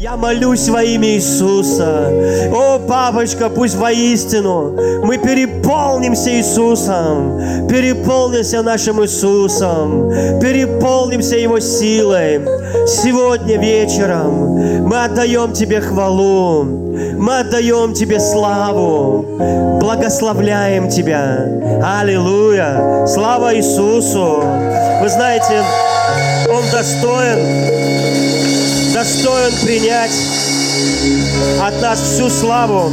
Я молюсь во имя Иисуса. О, папочка, пусть воистину мы переполнимся Иисусом, переполнимся нашим Иисусом, переполнимся Его силой. Сегодня вечером мы отдаем Тебе хвалу, мы отдаем Тебе славу, благословляем Тебя. Аллилуйя! Слава Иисусу! Вы знаете, Он достоин принять от нас всю славу.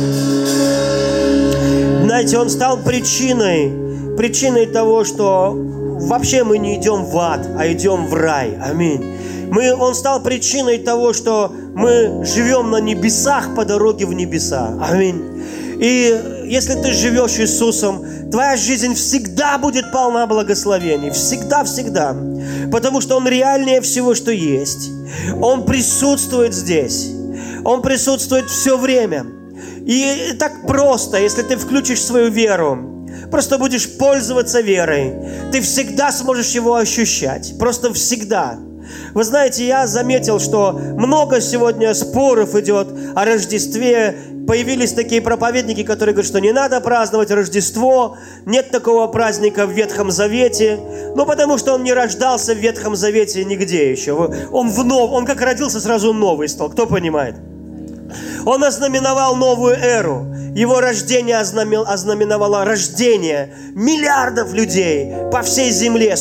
Знаете, Он стал причиной того, что вообще мы не идем в ад, а идем в рай. Аминь. Он стал причиной того, что мы живем на небесах по дороге в небеса. Аминь. И если ты живешь Иисусом, твоя жизнь всегда будет полна благословений. Всегда. Потому что Он реальнее всего, что есть. Он присутствует здесь. Он присутствует все время. И так просто, если ты включишь свою веру, просто будешь пользоваться верой, ты всегда сможешь Его ощущать. Просто всегда. Вы знаете, я заметил, что много сегодня споров идет о Рождестве. Появились такие проповедники, которые говорят, что не надо праздновать Рождество, нет такого праздника в Ветхом Завете. Ну, потому что он не рождался в Ветхом Завете нигде еще. Он как родился, сразу новый стал. Кто понимает? Он ознаменовал новую эру. Его рождение ознаменовало рождение миллиардов людей по всей земле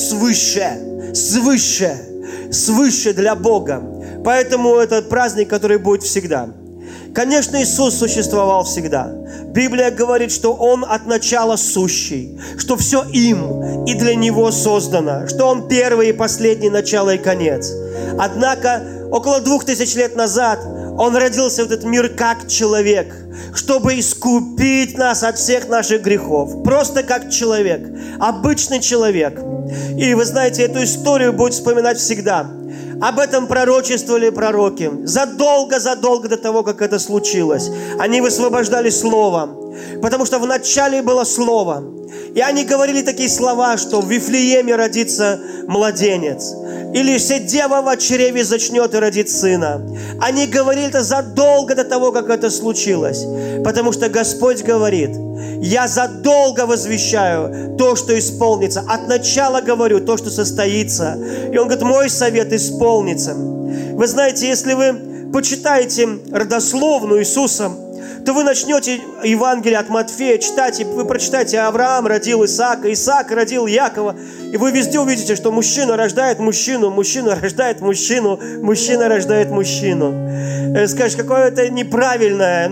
свыше для Бога. Поэтому это праздник, который будет всегда. Конечно, Иисус существовал всегда. Библия говорит, что Он от начала сущий, что все им и для Него создано, что Он первый и последний, начало и конец. Однако, около 2000 лет назад Он родился в этот мир как человек, чтобы искупить нас от всех наших грехов. Просто как человек, обычный человек. И вы знаете, эту историю будет вспоминать всегда. Об этом пророчествовали пророки задолго до того, как это случилось. Они высвобождали Слово, потому что вначале было Слово. И они говорили такие слова, что в Вифлееме родится младенец, или дева во чреве зачнет и родит сына. Они говорили это задолго до того, как это случилось, потому что Господь говорит: я задолго возвещаю то, что исполнится. От начала говорю то, что состоится. И Он говорит, мой совет исполнится. Вы знаете, если вы почитаете родословную Иисуса, то вы начнете Евангелие от Матфея читать, и вы прочитаете: Авраам родил Исаака, Исаак родил Якова. И вы везде увидите, что мужчина рождает мужчину, мужчина рождает мужчину, мужчина рождает мужчину. Скажешь, какое-то неправильное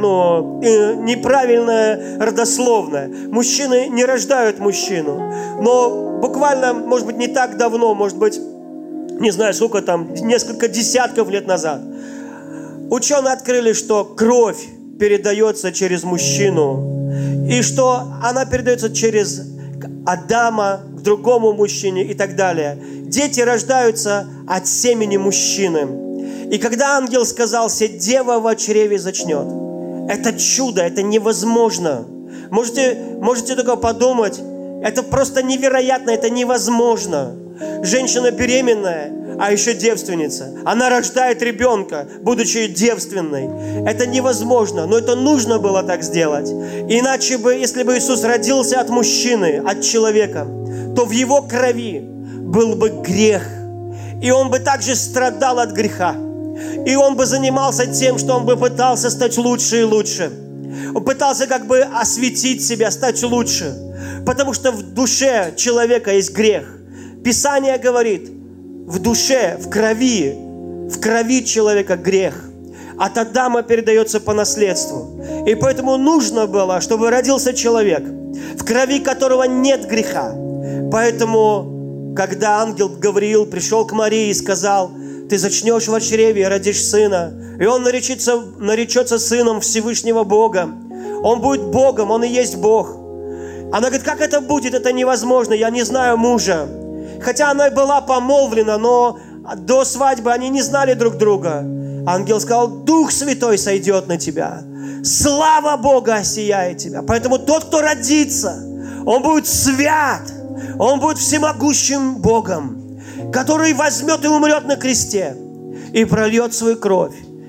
родословное. Мужчины не рождают мужчину. Но буквально, может быть, не так давно, может быть, не знаю, сколько там, несколько десятков лет назад, ученые открыли, что кровь передается через мужчину, и что она передается через Адама к другому мужчине и так далее. Дети рождаются от семени мужчины. И когда ангел сказал: дева во чреве зачнет, это чудо, это невозможно. Можете только подумать, это просто невероятно, это невозможно. Женщина беременная, а еще девственница. Она рождает ребенка, будучи девственной. Это невозможно, но это нужно было так сделать. Иначе бы, если бы Иисус родился от мужчины, от человека, то в Его крови был бы грех. И Он бы также страдал от греха. И Он бы занимался тем, что Он бы пытался стать лучше и лучше. Он пытался как бы осветить себя, стать лучше. Потому что в душе человека есть грех. Писание говорит, в душе, в крови человека грех. От Адама передается по наследству. И поэтому нужно было, чтобы родился человек, в крови которого нет греха. Поэтому, когда ангел Гавриил пришел к Марии и сказал: ты зачнешь во чреве и родишь сына, и он наречется сыном Всевышнего Бога. Он будет Богом, он и есть Бог. Она говорит: как это будет? Это невозможно, я не знаю мужа. Хотя она и была помолвлена, но до свадьбы они не знали друг друга. Ангел сказал: Дух Святой сойдет на тебя. Слава Бога осияет тебя. Поэтому тот, кто родится, он будет свят. Он будет всемогущим Богом, который возьмет и умрет на кресте и прольет свою кровь.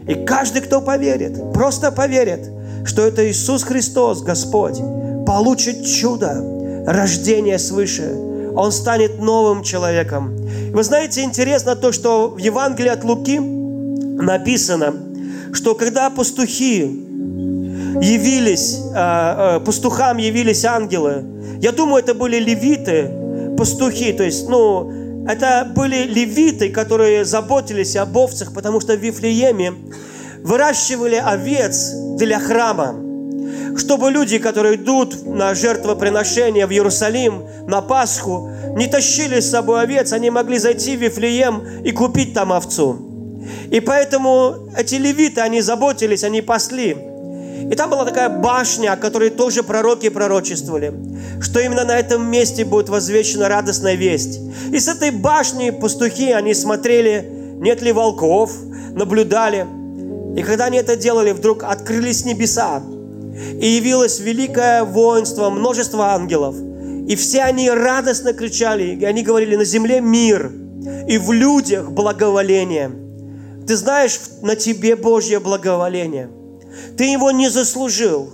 И каждый, кто поверит, просто поверит, что это Иисус Христос, Господь, получит чудо, рождение свыше. Он станет новым человеком. Вы знаете, интересно то, что в Евангелии от Луки написано, что когда пастухи явились, пастухам явились ангелы, я думаю, это были левиты, пастухи, то есть, это были левиты, которые заботились об овцах, потому что в Вифлееме выращивали овец для храма, чтобы люди, которые идут на жертвоприношение в Иерусалим, на Пасху, не тащили с собой овец, они могли зайти в Вифлеем и купить там овцу. И поэтому эти левиты, они заботились, они пасли. И там была такая башня, о которой тоже пророки пророчествовали, что именно на этом месте будет возвещена радостная весть. И с этой башни пастухи, они смотрели, нет ли волков, наблюдали. И когда они это делали, вдруг открылись небеса, и явилось великое воинство, множество ангелов. И все они радостно кричали, и они говорили: на земле мир, и в людях благоволение. Ты знаешь, на тебе Божье благоволение. Ты его не заслужил.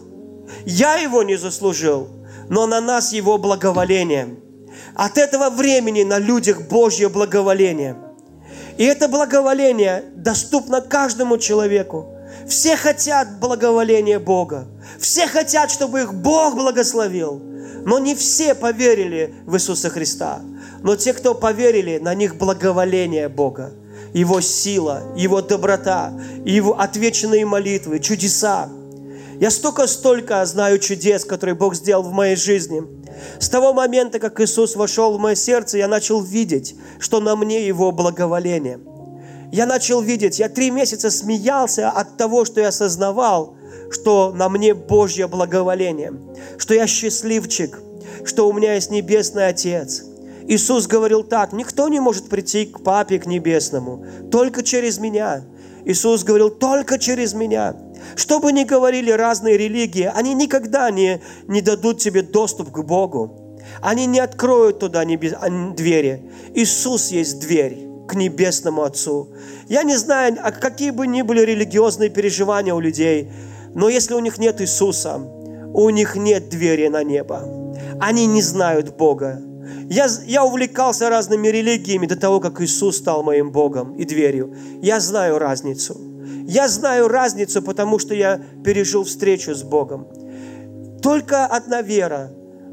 Я его не заслужил, но на нас его благоволение. От этого времени на людях Божье благоволение. И это благоволение доступно каждому человеку. Все хотят благоволения Бога. Все хотят, чтобы их Бог благословил. Но не все поверили в Иисуса Христа. Но те, кто поверили, на них благоволение Бога. Его сила, Его доброта, Его отвеченные молитвы, чудеса. Я столько знаю чудес, которые Бог сделал в моей жизни. С того момента, как Иисус вошел в мое сердце, я начал видеть, что на мне Его благоволение. Я начал видеть, я 3 месяца смеялся от того, что я осознавал, что на мне Божье благоволение, что я счастливчик, что у меня есть Небесный Отец. Иисус говорил так: никто не может прийти к Папе, к Небесному, только через Меня. Иисус говорил: только через Меня. Что бы ни говорили разные религии, они никогда не дадут тебе доступ к Богу. Они не откроют туда двери. Иисус есть дверь к Небесному Отцу. Я не знаю, какие бы ни были религиозные переживания у людей, но если у них нет Иисуса, у них нет двери на небо. Они не знают Бога. Я увлекался разными религиями до того, как Иисус стал моим Богом и дверью. Я знаю разницу. Я знаю разницу, потому что я пережил встречу с Богом. Только одна вера,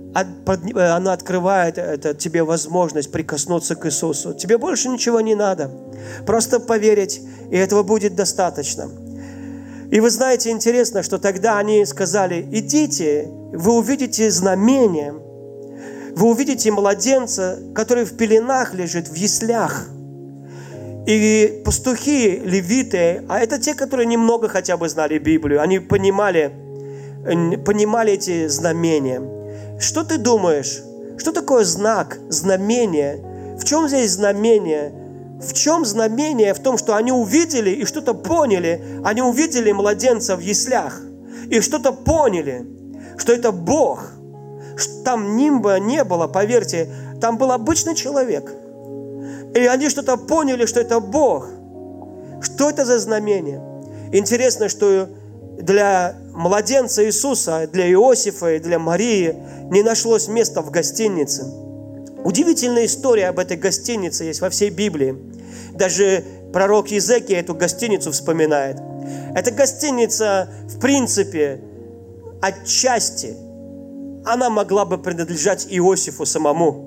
она открывает тебе возможность прикоснуться к Иисусу. Тебе больше ничего не надо. Просто поверить, и этого будет достаточно. И вы знаете, интересно, что тогда они сказали: идите, вы увидите знамение, вы увидите младенца, который в пеленах лежит, в яслях. И пастухи, левиты, а это те, которые немного хотя бы знали Библию, они понимали эти знамения. Что ты думаешь? Что такое знак, знамение? В чем здесь знамение? В чем знамение? В том, что они увидели и что-то поняли. Они увидели младенца в яслях и что-то поняли, что это Бог. Там нимба не было, поверьте, там был обычный человек. И они что-то поняли, что это Бог. Что это за знамение? Интересно, что для младенца Иисуса, для Иосифа и для Марии не нашлось места в гостинице. Удивительная история об этой гостинице есть во всей Библии. Даже пророк Иезекия эту гостиницу вспоминает. Эта гостиница, в принципе, отчасти, она могла бы принадлежать Иосифу самому.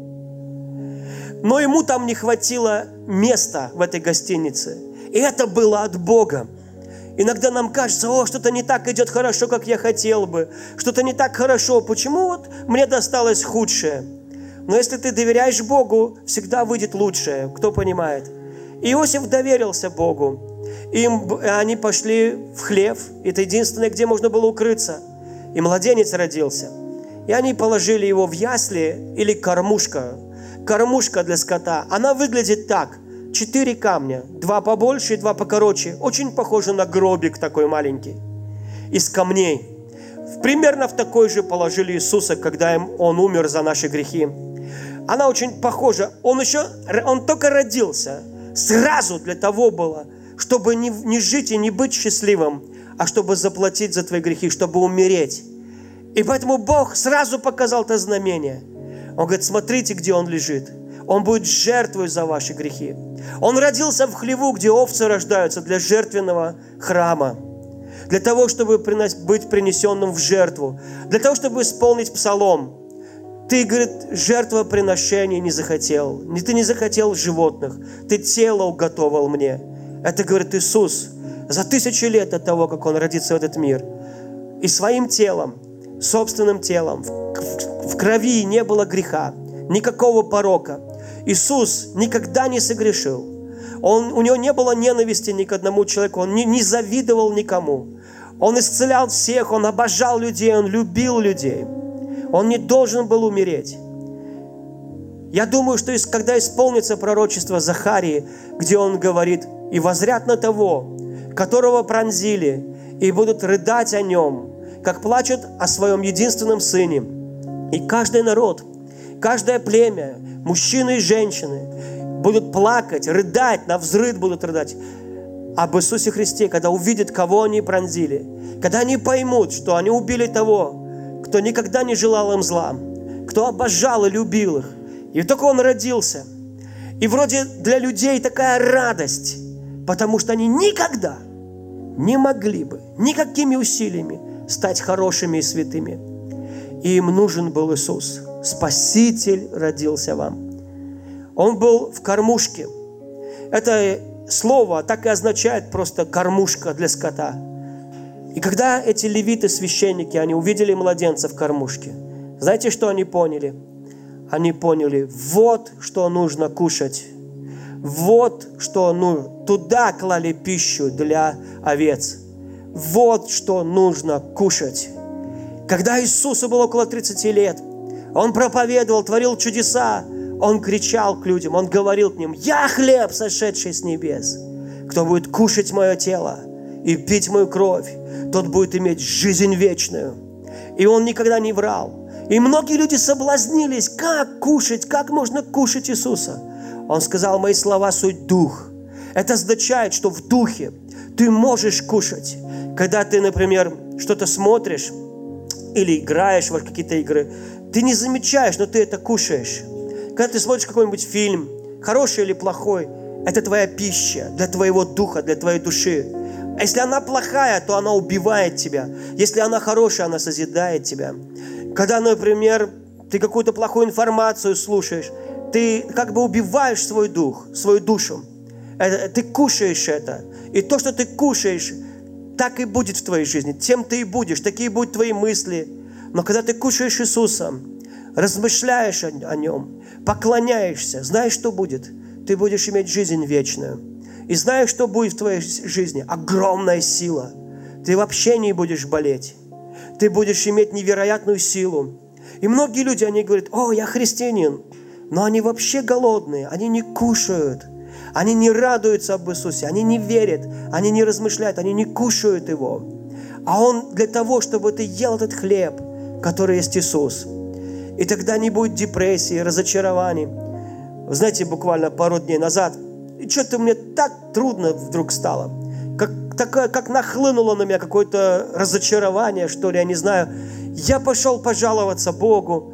Но ему там не хватило места в этой гостинице. И это было от Бога. Иногда нам кажется: что-то не так идет хорошо, как я хотел бы. Что-то не так хорошо. Почему мне досталось худшее? Но если ты доверяешь Богу, всегда выйдет лучшее. Кто понимает? Иосиф доверился Богу. Они пошли в хлев. Это единственное, где можно было укрыться. И младенец родился. И они положили его в ясли или кормушка. Кормушка для скота. Она выглядит так. 4 камня. 2 побольше и 2 покороче. Очень похоже на гробик такой маленький. Из камней. Примерно в такой же положили Иисуса, когда Он умер за наши грехи. Она очень похожа. Он только родился. Сразу для того было, чтобы не жить и не быть счастливым, а чтобы заплатить за твои грехи, чтобы умереть. И поэтому Бог сразу показал это знамение. Он говорит, смотрите, где он лежит. Он будет жертвой за ваши грехи. Он родился в хлеву, где овцы рождаются для жертвенного храма. Для того, чтобы быть принесенным в жертву. Для того, чтобы исполнить псалом. Ты, говорит, жертвоприношения не захотел. Ты не захотел животных. Ты тело уготовал мне. Это, говорит, Иисус. За 1000 лет до того, как Он родится в этот мир. И своим телом, собственным телом, в крови не было греха, никакого порока. Иисус никогда не согрешил. У Него не было ненависти ни к одному человеку. Он не завидовал никому. Он исцелял всех, Он обожал людей, Он любил людей. Он не должен был умереть. Я думаю, что когда исполнится пророчество Захарии, где он говорит, «И воззрят на того, которого пронзили, и будут рыдать о нем, как плачут о своем единственном сыне». И каждый народ, каждое племя, мужчины и женщины будут плакать, рыдать, навзрыд будут рыдать об Иисусе Христе, когда увидят, кого они пронзили. Когда они поймут, что они убили того, кто никогда не желал им зла, кто обожал и любил их. И только Он родился. И вроде для людей такая радость, потому что они никогда не могли бы никакими усилиями стать хорошими и святыми. И им нужен был Иисус. Спаситель родился вам. Он был в кормушке. Это слово так и означает просто кормушка для скота. И когда эти левиты, священники, они увидели младенца в кормушке, знаете, что они поняли? Они поняли, вот что нужно кушать. Вот что туда клали пищу для овец. Вот что нужно кушать. Когда Иисусу было около 30 лет, Он проповедовал, творил чудеса, Он кричал к людям, Он говорил к ним, «Я хлеб, сошедший с небес. Кто будет кушать мое тело и пить мою кровь, тот будет иметь жизнь вечную». И Он никогда не врал. И многие люди соблазнились, как кушать, как можно кушать Иисуса. Он сказал, «Мои слова суть дух». Это означает, что в духе ты можешь кушать. Когда ты, например, что-то смотришь или играешь в какие-то игры, ты не замечаешь, но ты это кушаешь. Когда ты смотришь какой-нибудь фильм, хороший или плохой, это твоя пища для твоего духа, для твоей души. А если она плохая, то она убивает тебя. Если она хорошая, она созидает тебя. Когда, например, ты какую-то плохую информацию слушаешь, ты как бы убиваешь свой дух, свою душу. Ты кушаешь это. И то, что ты кушаешь, так и будет в твоей жизни. Тем ты и будешь, такие будут твои мысли. Но когда ты кушаешь Иисуса, размышляешь о Нем, поклоняешься, знаешь, что будет? Ты будешь иметь жизнь вечную. И знаешь, что будет в твоей жизни? Огромная сила. Ты вообще не будешь болеть. Ты будешь иметь невероятную силу. И многие люди, они говорят, «О, я христианин». Но они вообще голодные, они не кушают. Они не радуются об Иисусе, они не верят, они не размышляют, они не кушают Его. А Он для того, чтобы ты ел этот хлеб, который есть Иисус. И тогда не будет депрессии, разочарований. Вы знаете, буквально пару дней назад, и что-то мне так трудно вдруг стало. Как нахлынуло на меня какое-то разочарование, что ли, я не знаю. Я пошел пожаловаться Богу.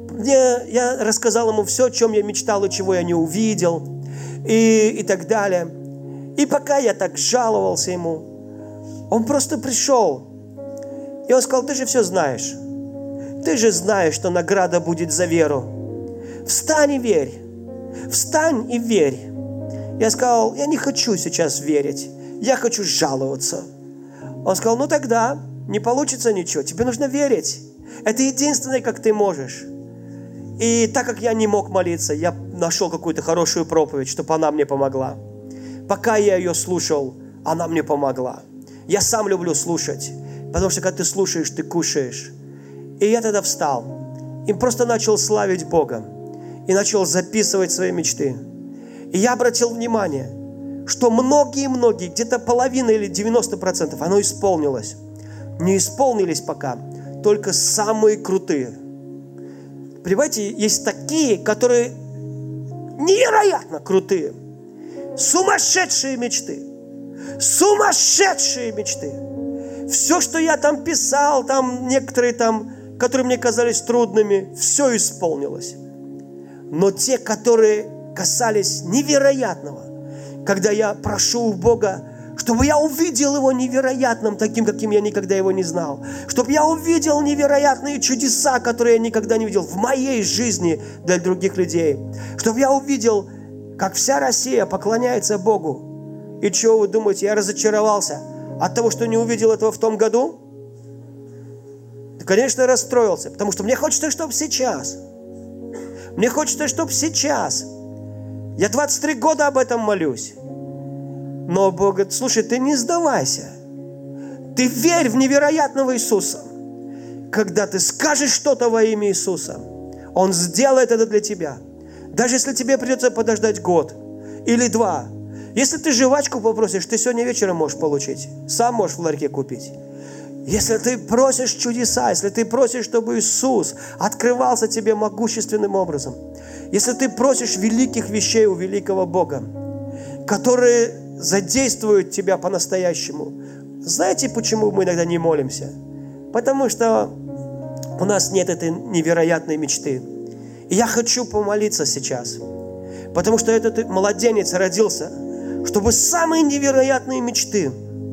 Я рассказал Ему все, о чем я мечтал и чего я не увидел. И так далее. И пока я так жаловался Ему, Он просто пришел. И Он сказал, ты же все знаешь. Ты же знаешь, что награда будет за веру. Встань и верь. Встань и верь. Я сказал, я не хочу сейчас верить. Я хочу жаловаться. Он сказал, ну тогда не получится ничего. Тебе нужно верить. Это единственное, как ты можешь. И так как я не мог молиться, я нашел какую-то хорошую проповедь, чтобы она мне помогла. Пока я ее слушал, она мне помогла. Я сам люблю слушать, потому что когда ты слушаешь, ты кушаешь. И я тогда встал и просто начал славить Бога. И начал записывать свои мечты. И я обратил внимание, что многие, где-то половина или 90% оно исполнилось. Не исполнились пока только самые крутые. Понимаете, есть такие, которые невероятно крутые. Сумасшедшие мечты. Сумасшедшие мечты. Все, что я там писал, там некоторые там, которые мне казались трудными, все исполнилось. Но те, которые касались невероятного, когда я прошу у Бога, чтобы я увидел Его невероятным, таким, каким я никогда Его не знал. Чтобы я увидел невероятные чудеса, которые я никогда не видел в моей жизни для других людей. Чтобы я увидел, как вся Россия поклоняется Богу. И чего вы думаете, я разочаровался от того, что не увидел этого в том году? Да, конечно, расстроился, потому что мне хочется, чтобы сейчас. Мне хочется, чтобы сейчас. Я 23 года об этом молюсь. Но Бог говорит, слушай, ты не сдавайся. Ты верь в невероятного Иисуса. Когда ты скажешь что-то во имя Иисуса, Он сделает это для тебя. Даже если тебе придется подождать год или 2. Если ты жвачку попросишь, ты сегодня вечером можешь получить. Сам можешь в ларьке купить. Если ты просишь чудеса, если ты просишь, чтобы Иисус открывался тебе могущественным образом, если ты просишь великих вещей у великого Бога, которые задействуют тебя по-настоящему. Знаете, почему мы иногда не молимся? Потому что у нас нет этой невероятной мечты. И я хочу помолиться сейчас, потому что этот младенец родился, чтобы самые невероятные мечты.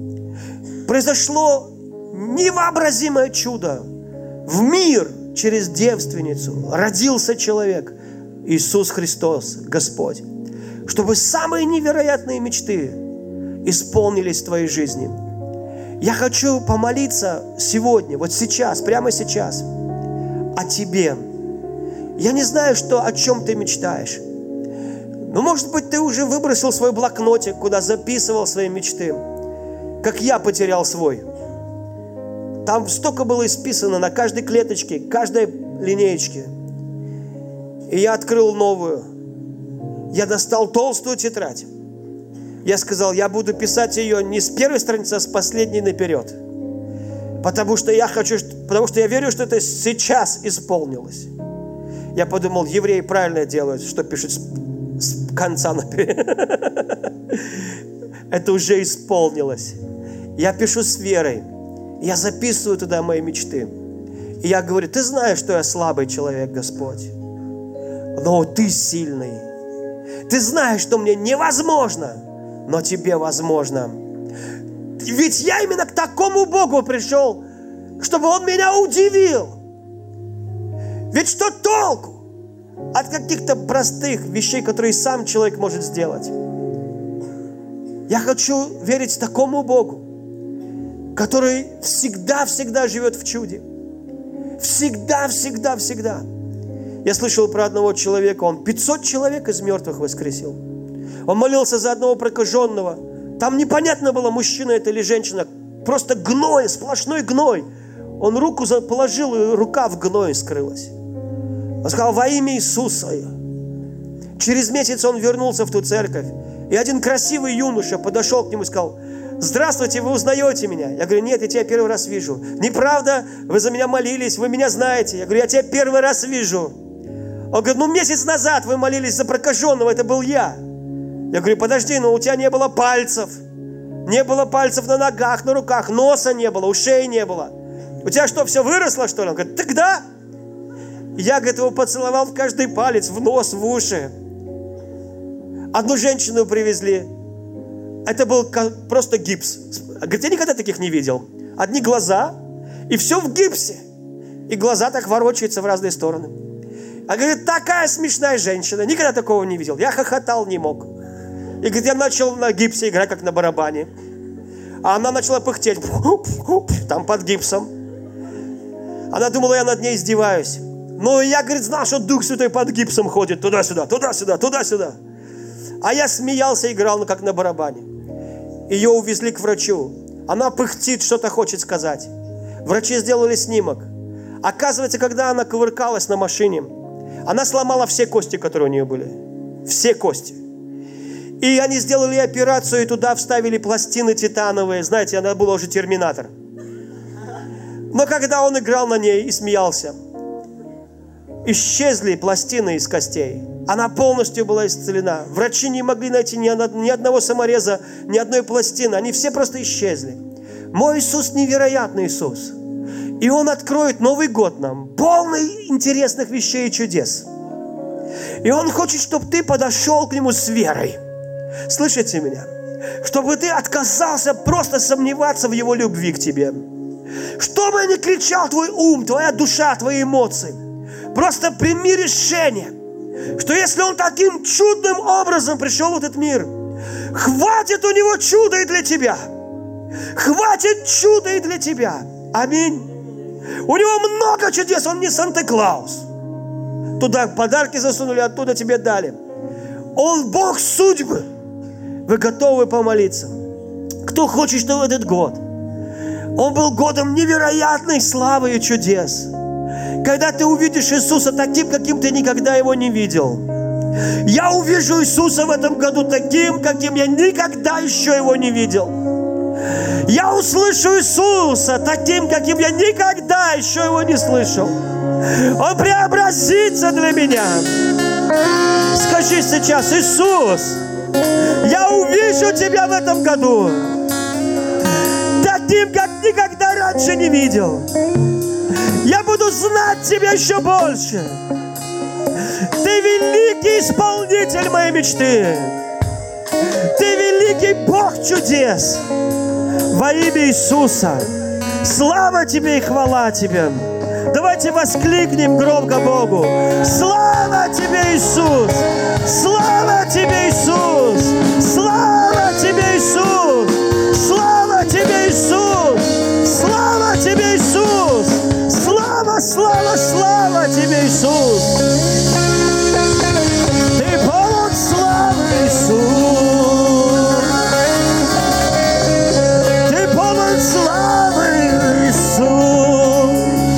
Произошло невообразимое чудо. В мир через девственницу родился человек, Иисус Христос, Господь. Чтобы самые невероятные мечты исполнились в твоей жизни. Я хочу помолиться сегодня, вот сейчас, прямо сейчас, о тебе. Я не знаю, о чем ты мечтаешь. Но, может быть, ты уже выбросил свой блокнотик, куда записывал свои мечты, как я потерял свой. Там столько было исписано на каждой клеточке, каждой линеечке. И я открыл новую. Я достал толстую тетрадь. Я сказал, я буду писать ее не с первой страницы, а с последней наперед. Потому что я верю, что это сейчас исполнилось. Я подумал, евреи правильно делают, что пишут с конца наперед. Это уже исполнилось. Я пишу с верой. Я записываю туда мои мечты. И я говорю, ты знаешь, что я слабый человек, Господь. Но ты сильный. Ты знаешь, что мне невозможно, но тебе возможно. Ведь я именно к такому Богу пришел, чтобы Он меня удивил. Ведь что толку от каких-то простых вещей, которые сам человек может сделать? Я хочу верить такому Богу, который всегда живет в чуде. Всегда. Я слышал про одного человека, он 500 человек из мертвых воскресил. Он молился за одного прокаженного. Там непонятно было, мужчина это или женщина. Просто гной, сплошной гной. Он руку положил, и рука в гной скрылась. Он сказал, во имя Иисуса. Через месяц он вернулся в ту церковь. И один красивый юноша подошел к нему и сказал, здравствуйте, вы узнаете меня? Я говорю, нет, я тебя первый раз вижу. Неправда, вы за меня молились, вы меня знаете. Я говорю, я тебя первый раз вижу. Он говорит, месяц назад вы молились за прокаженного, это был я. Я говорю, подожди, но у тебя не было пальцев. Не было пальцев на ногах, на руках, носа не было, ушей не было. У тебя что, все выросло, что ли? Он говорит, тогда. Я, говорит, его поцеловал в каждый палец, в нос, в уши. Одну женщину привезли. Это был просто гипс. Говорит, я никогда таких не видел. Одни глаза, и все в гипсе. И глаза так ворочаются в разные стороны. А говорит, такая смешная женщина. Никогда такого не видел. Я хохотал не мог. И говорит, я начал на гипсе играть, как на барабане. А она начала пыхтеть. Там под гипсом. Она думала, я над ней издеваюсь. Но я, говорит, знал, что Дух Святой под гипсом ходит. Туда-сюда, туда-сюда, туда-сюда. А я смеялся, играл, как на барабане. Ее увезли к врачу. Она пыхтит, что-то хочет сказать. Врачи сделали снимок. Оказывается, когда она кувыркалась на машине, она сломала все кости, которые у нее были. Все кости. И они сделали операцию, и туда вставили пластины титановые. Знаете, она была уже терминатор. Но когда он играл на ней и смеялся, исчезли пластины из костей. Она полностью была исцелена. Врачи не могли найти ни одного самореза, ни одной пластины. Они все просто исчезли. Мой Иисус невероятный Иисус. И Он откроет Новый год нам, полный интересных вещей и чудес. И Он хочет, чтобы ты подошел к Нему с верой. Слышите меня? Чтобы ты отказался просто сомневаться в Его любви к тебе. Чтобы не кричал твой ум, твоя душа, твои эмоции. Просто прими решение, что если Он таким чудным образом пришел в этот мир, хватит у Него чуда и для тебя. Хватит чуда и для тебя. Аминь. У Него много чудес, Он не Санта-Клаус. Туда подарки засунули, оттуда тебе дали. Он Бог судьбы. Вы готовы помолиться? Кто хочет, чтобы этот год Он был годом невероятной славы и чудес. Когда ты увидишь Иисуса таким, каким ты никогда Его не видел. Я увижу Иисуса в этом году таким, каким я никогда еще Его не видел. Я услышу Иисуса таким, каким я никогда еще Его не слышал. Он преобразится для меня. Скажи сейчас: Иисус, я увижу Тебя в этом году таким, как никогда раньше не видел. Я буду знать Тебя еще больше. Ты великий исполнитель моей мечты. Ты великий Бог чудес. Во имя Иисуса. Слава Тебе и хвала Тебе. Давайте воскликнем громко Богу. Слава Тебе, Иисус! Слава Тебе, Иисус! Слава Тебе, Иисус! Слава Тебе, Иисус! Слава Тебе, Иисус! Слава, слава, слава Тебе, Иисус! Ты полон славы, Иисус! Ты полон славы, Иисус!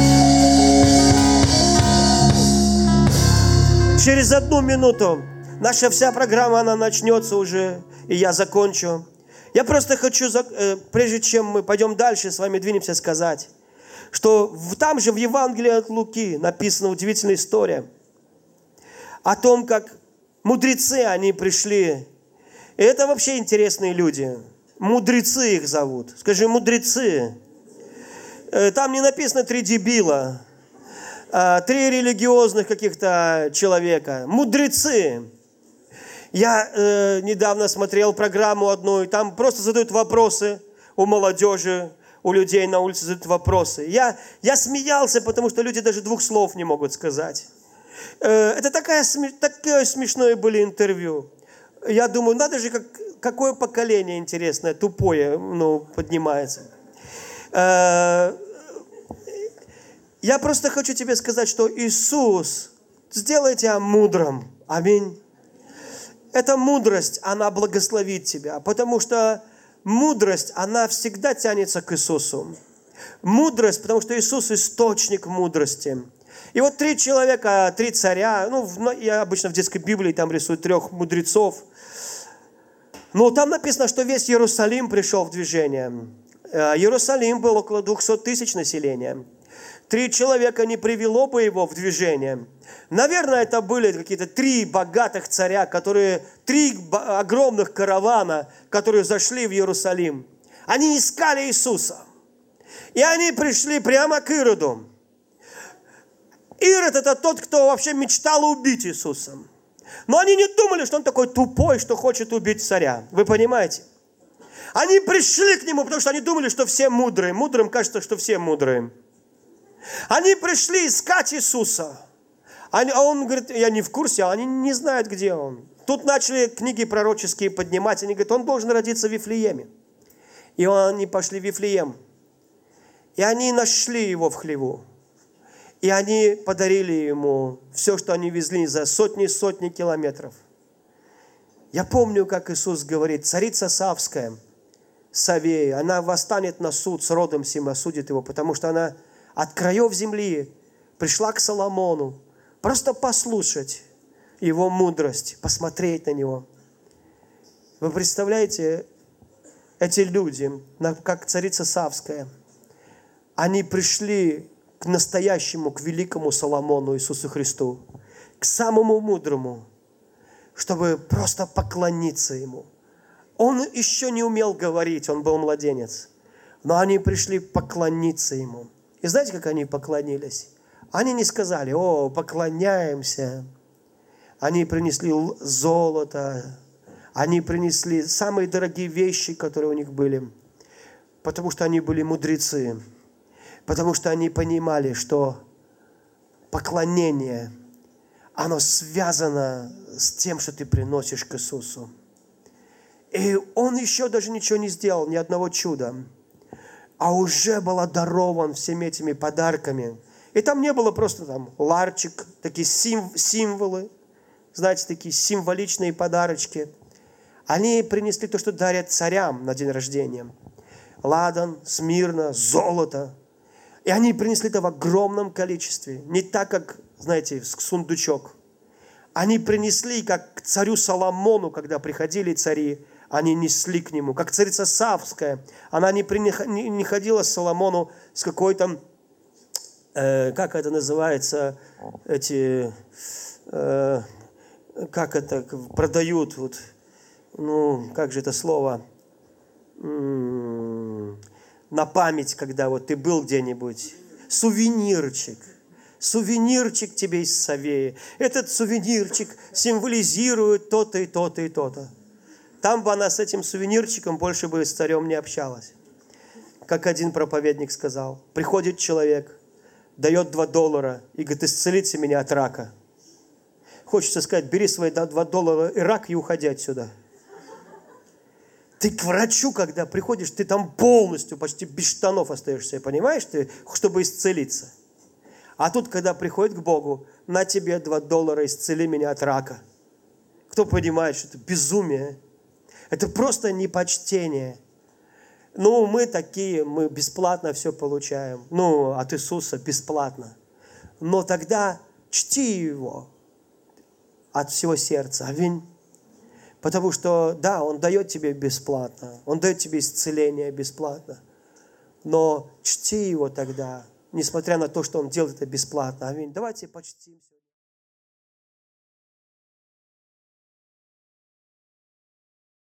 Через 1 минуту наша вся программа, она начнется уже, и я закончу. Я просто хочу, прежде чем мы пойдем дальше, с вами двинемся, сказать, что там же в Евангелии от Луки написана удивительная история о том, как мудрецы, они пришли. И это вообще интересные люди. Мудрецы их зовут. Скажи, мудрецы. Там не написано 3 дебила. 3 религиозных каких-то человека. Мудрецы. Я недавно смотрел программу одну, и там просто задают вопросы у молодежи, у людей на улице задают вопросы. Я смеялся, потому что люди даже 2 слов не могут сказать. Это такое смешное были интервью. Я думаю, надо же, какое поколение интересное, тупое, поднимается. Я просто хочу тебе сказать, что Иисус сделает тебя мудрым. Аминь. Эта мудрость, она благословит тебя, потому что мудрость, она всегда тянется к Иисусу. Мудрость, потому что Иисус источник мудрости. И вот 3 человека, 3 царя, я обычно в детской Библии там рисую 3 мудрецов. Но там написано, что весь Иерусалим пришел в движение. Иерусалим был около 200 тысяч населения. 3 человека не привело бы его в движение. Наверное, это были какие-то 3 богатых царя, 3 огромных каравана, которые зашли в Иерусалим. Они искали Иисуса. И они пришли прямо к Ироду. Ирод – это тот, кто вообще мечтал убить Иисуса. Но они не думали, что он такой тупой, что хочет убить царя. Вы понимаете? Они пришли к нему, потому что они думали, что все мудрые. Мудрым кажется, что все мудрые. Они пришли искать Иисуса. А он говорит, я не в курсе, они не знают, где он. Тут начали книги пророческие поднимать. Они говорят, он должен родиться в Вифлееме. И они пошли в Вифлеем. И они нашли его в хлеву. И они подарили ему все, что они везли за сотни и сотни километров. Я помню, как Иисус говорит, царица Савская, Савея, она восстанет на суд с родом сим, осудит его, потому что она от краев земли пришла к Соломону просто послушать его мудрость, посмотреть на него. Вы представляете, эти люди, как царица Савская, они пришли к настоящему, к великому Соломону Иисусу Христу, к самому мудрому, чтобы просто поклониться Ему. Он еще не умел говорить, он был младенец, но они пришли поклониться Ему. И знаете, как они поклонились? Они не сказали: «О, поклоняемся». Они принесли золото, они принесли самые дорогие вещи, которые у них были, потому что они были мудрецы, потому что они понимали, что поклонение, оно связано с тем, что ты приносишь к Иисусу. И он еще даже ничего не сделал, ни одного чуда, а уже был одарован всеми этими подарками. И там не было просто ларчик, такие символы, знаете, такие символичные подарочки. Они принесли то, что дарят царям на день рождения. Ладан, смирно, золото. И они принесли это в огромном количестве. Не так, как, знаете, сундучок. Они принесли, как к царю Соломону, когда приходили цари, они несли к нему. Как царица Савская, она не ходила к Соломону с какой-то, как это называется, как это продают, как же это слово, на память, когда ты был где-нибудь, сувенирчик тебе из Савеи. Этот сувенирчик символизирует то-то и то-то и то-то. Там бы она с этим сувенирчиком больше бы с царем не общалась. Как один проповедник сказал: приходит человек, дает $2 и говорит: исцелите меня от рака. Хочется сказать: бери свои $2 и рак, и уходи отсюда. Ты к врачу, когда приходишь, ты там полностью, почти без штанов остаешься, понимаешь, чтобы исцелиться. А тут, когда приходит к Богу: на тебе $2, исцели меня от рака. Кто понимает, что это безумие? Это просто непочтение. Мы такие, мы бесплатно все получаем. От Иисуса бесплатно. Но тогда чти Его от всего сердца. Аминь. Потому что, да, Он дает тебе бесплатно. Он дает тебе исцеление бесплатно. Но чти Его тогда, несмотря на то, что Он делает это бесплатно. Аминь. Давайте почтимся.